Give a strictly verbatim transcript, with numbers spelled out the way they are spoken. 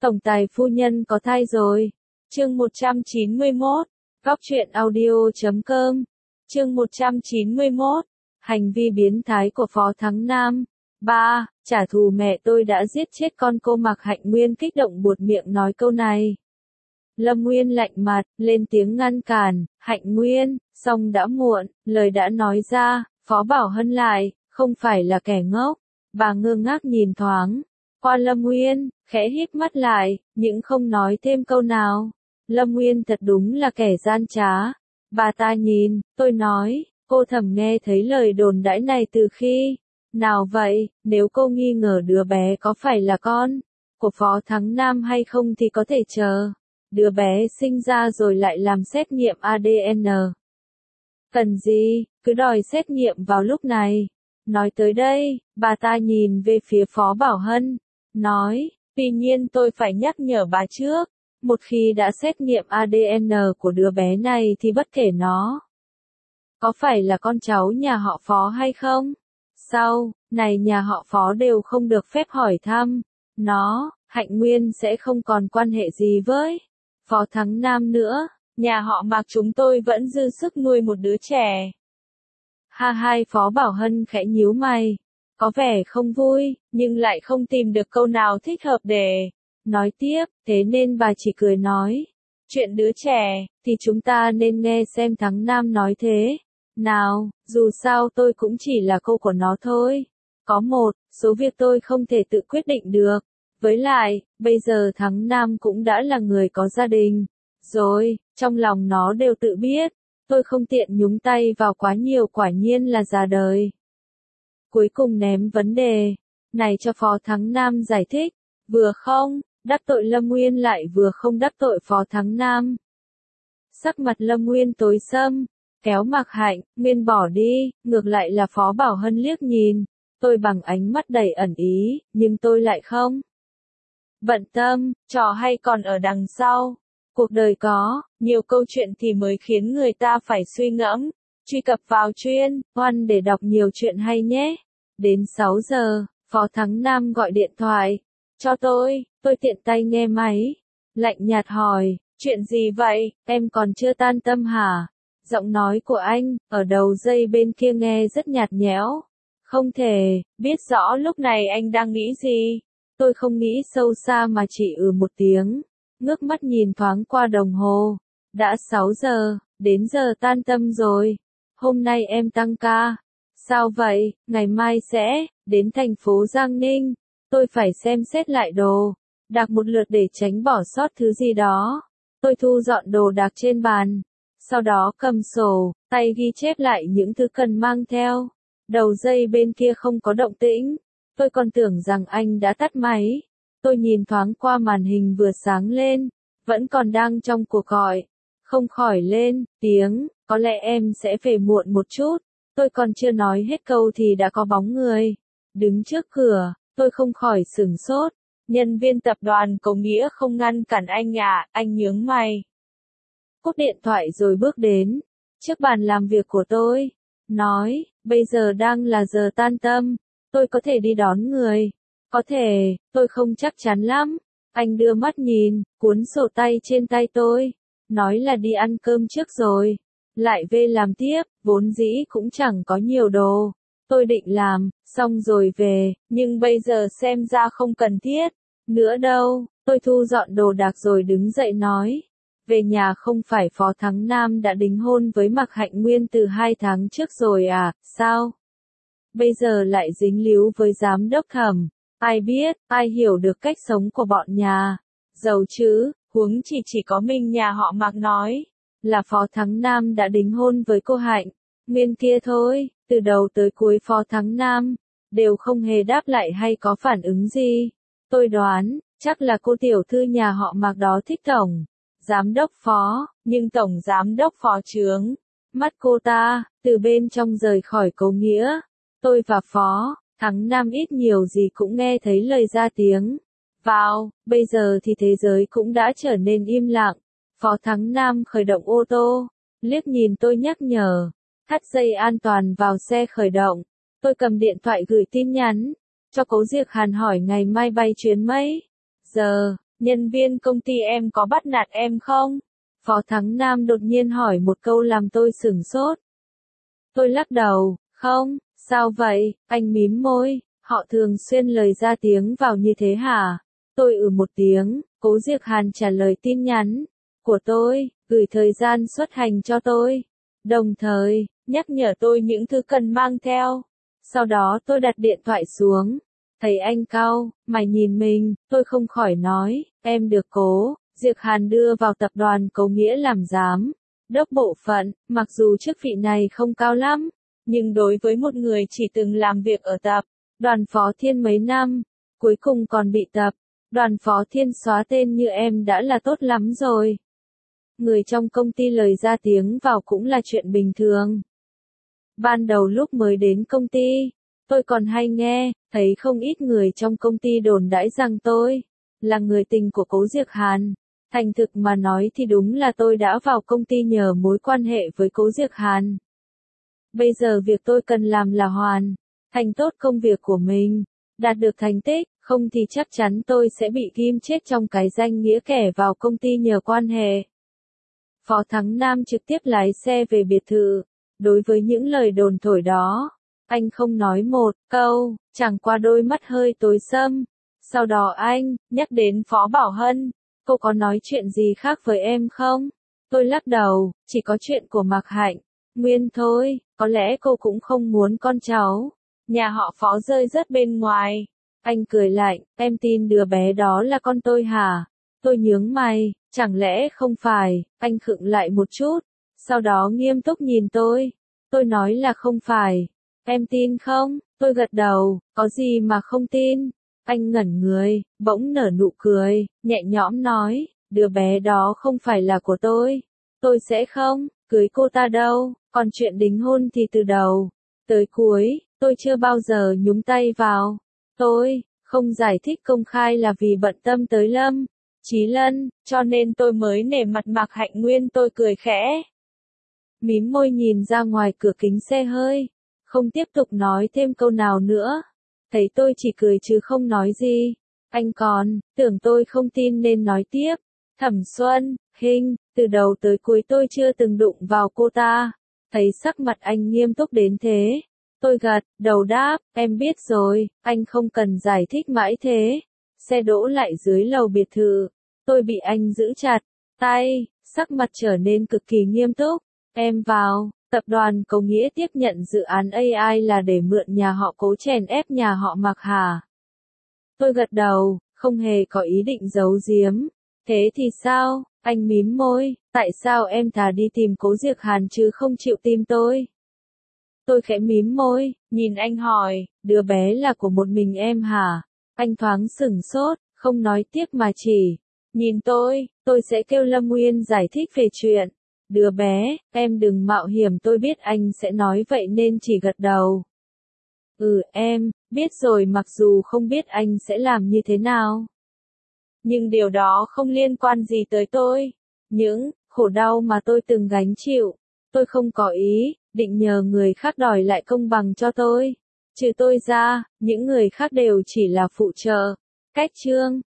Tổng tài phu nhân có thai rồi. Chương một trăm chín mươi mốt. Góc truyện audio chấm com. Chương một trăm chín mươi mốt. Hành vi biến thái của Phó Thắng Nam. ba. Trả thù mẹ tôi đã giết chết con cô. Mạc Hạnh Nguyên kích động buột miệng nói câu này. Lâm Nguyên lạnh mặt, lên tiếng ngăn cản. Hạnh Nguyên, xong đã muộn, lời đã nói ra. Phó Bảo Hân lại, không phải là kẻ ngốc. Bà ngơ ngác nhìn thoáng qua Lâm Nguyên, khẽ híp mắt lại, nhưng không nói thêm câu nào. Lâm Nguyên thật đúng là kẻ gian trá. Bà ta nhìn, tôi nói, cô thầm nghe thấy lời đồn đãi này từ khi nào vậy? Nếu cô nghi ngờ đứa bé có phải là con của Phó Thắng Nam hay không thì có thể chờ đứa bé sinh ra rồi lại làm xét nghiệm a đê en. Cần gì, cứ đòi xét nghiệm vào lúc này. Nói tới đây, bà ta nhìn về phía Phó Bảo Hân, nói, tuy nhiên tôi phải nhắc nhở bà trước, một khi đã xét nghiệm a đê en của đứa bé này thì bất kể nó có phải là con cháu nhà họ Phó hay không, sau này nhà họ Phó đều không được phép hỏi thăm nó. Hạnh Nguyên sẽ không còn quan hệ gì với Phó Thắng Nam nữa. Nhà họ Mạc chúng tôi vẫn dư sức nuôi một đứa trẻ. Ha hai Phó Bảo Hân khẽ nhíu mày, có vẻ không vui, nhưng lại không tìm được câu nào thích hợp để nói tiếp, thế nên bà chỉ cười nói, chuyện đứa trẻ, thì chúng ta nên nghe xem Thắng Nam nói thế nào, dù sao tôi cũng chỉ là cô của nó thôi. Có một số việc tôi không thể tự quyết định được, với lại, bây giờ Thắng Nam cũng đã là người có gia đình rồi, trong lòng nó đều tự biết. Tôi không tiện nhúng tay vào quá nhiều, quả nhiên là già đời. Cuối cùng ném vấn đề này cho Phó Thắng Nam giải thích, vừa không đắc tội Lâm Nguyên lại vừa không đắc tội Phó Thắng Nam. Sắc mặt Lâm Nguyên tối sầm, kéo Mạc Hạnh Nguyên bỏ đi, ngược lại là Phó Bảo Hân liếc nhìn tôi bằng ánh mắt đầy ẩn ý, nhưng tôi lại không bận tâm, trò hay còn ở đằng sau. Cuộc đời có nhiều câu chuyện thì mới khiến người ta phải suy ngẫm. Truy cập vào chuyên Oan để đọc nhiều chuyện hay nhé. Đến sáu giờ, Phó Thắng Nam gọi điện thoại cho tôi, tôi tiện tay nghe máy. Lạnh nhạt hỏi, chuyện gì vậy, em còn chưa tan tâm hả? Giọng nói của anh, ở đầu dây bên kia nghe rất nhạt nhẽo. Không thể biết rõ lúc này anh đang nghĩ gì. Tôi không nghĩ sâu xa mà chỉ ừ một tiếng. Ngước mắt nhìn thoáng qua đồng hồ. Đã sáu giờ, đến giờ tan tâm rồi. Hôm nay em tăng ca. Sao vậy, ngày mai sẽ đến thành phố Giang Ninh. Tôi phải xem xét lại đồ đạc một lượt để tránh bỏ sót thứ gì đó. Tôi thu dọn đồ đạc trên bàn. Sau đó cầm sổ, tay ghi chép lại những thứ cần mang theo. Đầu dây bên kia không có động tĩnh. Tôi còn tưởng rằng anh đã tắt máy. Tôi nhìn thoáng qua màn hình vừa sáng lên, vẫn còn đang trong cuộc gọi. Không khỏi lên tiếng, có lẽ em sẽ về muộn một chút. Tôi còn chưa nói hết câu thì đã có bóng người đứng trước cửa. Tôi không khỏi sửng sốt. Nhân viên tập đoàn Cầu Nghĩa không ngăn cản anh à, anh nhướng mày. Cúp điện thoại rồi bước đến trước bàn làm việc của tôi. Nói, bây giờ đang là giờ tan tầm, tôi có thể đi đón người. Có thể, tôi không chắc chắn lắm. Anh đưa mắt nhìn, cuốn sổ tay trên tay tôi. Nói là đi ăn cơm trước rồi. Lại về làm tiếp, vốn dĩ cũng chẳng có nhiều đồ. Tôi định làm, xong rồi về, nhưng bây giờ xem ra không cần thiết. Nữa đâu, tôi thu dọn đồ đạc rồi đứng dậy nói. Về nhà không phải Phó Thắng Nam đã đính hôn với Mạc Hạnh Nguyên từ hai tháng trước rồi à, sao? Bây giờ lại dính líu với giám đốc Thẩm. Ai biết, ai hiểu được cách sống của bọn nhà giàu chứ, huống chỉ chỉ có mình nhà họ Mạc nói là Phó Thắng Nam đã đính hôn với cô Hạnh Nguyên kia thôi. Từ đầu tới cuối Phó Thắng Nam đều không hề đáp lại hay có phản ứng gì. Tôi đoán, chắc là cô tiểu thư nhà họ Mạc đó thích tổng giám đốc Phó, nhưng tổng giám đốc Phó trướng mắt cô ta. Từ bên trong rời khỏi Cầu Nghĩa, tôi và Phó Thắng Nam ít nhiều gì cũng nghe thấy lời ra tiếng vào. Bây giờ thì thế giới cũng đã trở nên im lặng. Phó Thắng Nam khởi động ô tô, liếc nhìn tôi nhắc nhở, thắt dây an toàn vào xe khởi động. Tôi cầm điện thoại gửi tin nhắn cho Cố Diệc Hàn hỏi ngày mai bay chuyến mấy giờ. nhân viên công ty em có bắt nạt em không? Phó Thắng Nam đột nhiên hỏi một câu làm tôi sửng sốt. Tôi lắc đầu, không, sao vậy, anh mím môi, họ thường xuyên lời ra tiếng vào như thế hả? Tôi ừ một tiếng, Cố Diệc Hàn trả lời tin nhắn của tôi, gửi thời gian xuất hành cho tôi, đồng thời nhắc nhở tôi những thứ cần mang theo. Sau đó tôi đặt điện thoại xuống, thấy anh cau mày nhìn mình, tôi không khỏi nói, em được Cố Diệc Hàn đưa vào tập đoàn Cố Nghĩa làm giám đốc bộ phận, mặc dù chức vị này không cao lắm, nhưng đối với một người chỉ từng làm việc ở tập đoàn Phó Thiên mấy năm, cuối cùng còn bị tập đoàn Phó Thiên xóa tên như em đã là tốt lắm rồi. Người trong công ty lời ra tiếng vào cũng là chuyện bình thường. Ban đầu lúc mới đến công ty, tôi còn hay nghe, thấy không ít người trong công ty đồn đãi rằng tôi là người tình của Cố Diệc Hàn. Thành thực mà nói thì đúng là tôi đã vào công ty nhờ mối quan hệ với Cố Diệc Hàn. Bây giờ việc tôi cần làm là hoàn thành tốt công việc của mình, đạt được thành tích, không thì chắc chắn tôi sẽ bị ghim chết trong cái danh nghĩa kẻ vào công ty nhờ quan hệ. Phó Thắng Nam trực tiếp lái xe về biệt thự. Đối với những lời đồn thổi đó, anh không nói một câu, chẳng qua đôi mắt hơi tối sẫm. Sau đó anh nhắc đến Phó Bảo Hân, cô có nói chuyện gì khác với em không? Tôi lắc đầu, chỉ có chuyện của Mạc Hạnh Nguyên thôi, có lẽ cô cũng không muốn con cháu nhà họ Phó rơi rớt bên ngoài. Anh cười lạnh, em tin đứa bé đó là con tôi hả? Tôi nhướng mày, chẳng lẽ không phải? Anh khựng lại một chút, sau đó nghiêm túc nhìn tôi. Tôi nói là không phải. Em tin không? Tôi gật đầu, có gì mà không tin? Anh ngẩn người, bỗng nở nụ cười, nhẹ nhõm nói, đứa bé đó không phải là của tôi. Tôi sẽ không cưới cô ta đâu, còn chuyện đính hôn thì từ đầu tới cuối, tôi chưa bao giờ nhúng tay vào. Tôi không giải thích công khai là vì bận tâm tới Lâm Chí Lân, cho nên tôi mới nể mặt Mạc Hạnh Nguyên. Tôi cười khẽ, mím môi nhìn ra ngoài cửa kính xe hơi, không tiếp tục nói thêm câu nào nữa. Thấy tôi chỉ cười chứ không nói gì, anh còn tưởng tôi không tin nên nói tiếp. Thẩm Xuân Hinh, từ đầu tới cuối tôi chưa từng đụng vào cô ta. Thấy sắc mặt anh nghiêm túc đến thế, tôi gật đầu đáp, em biết rồi, anh không cần giải thích mãi thế. Xe đỗ lại dưới lầu biệt thự, tôi bị anh giữ chặt tay, sắc mặt trở nên cực kỳ nghiêm túc. Em vào, tập đoàn Cố Nghĩa tiếp nhận dự án a i là để mượn nhà họ Cố chèn ép nhà họ Mạc hả? Tôi gật đầu, không hề có ý định giấu giếm. Thế thì sao? Anh mím môi, tại sao em thà đi tìm Cố Diệc Hàn chứ không chịu tìm tôi? Tôi khẽ mím môi, nhìn anh hỏi, đứa bé là của một mình em hả? Anh thoáng sửng sốt, không nói tiếp mà chỉ nhìn tôi. Tôi sẽ kêu Lâm Nguyên giải thích về chuyện đứa bé, em đừng mạo hiểm. Tôi biết anh sẽ nói vậy nên chỉ gật đầu. Ừ em, biết rồi, mặc dù không biết anh sẽ làm như thế nào. Nhưng điều đó không liên quan gì tới tôi. Những khổ đau mà tôi từng gánh chịu, tôi không có ý định nhờ người khác đòi lại công bằng cho tôi. Trừ tôi ra, những người khác đều chỉ là phụ trợ. Cách chương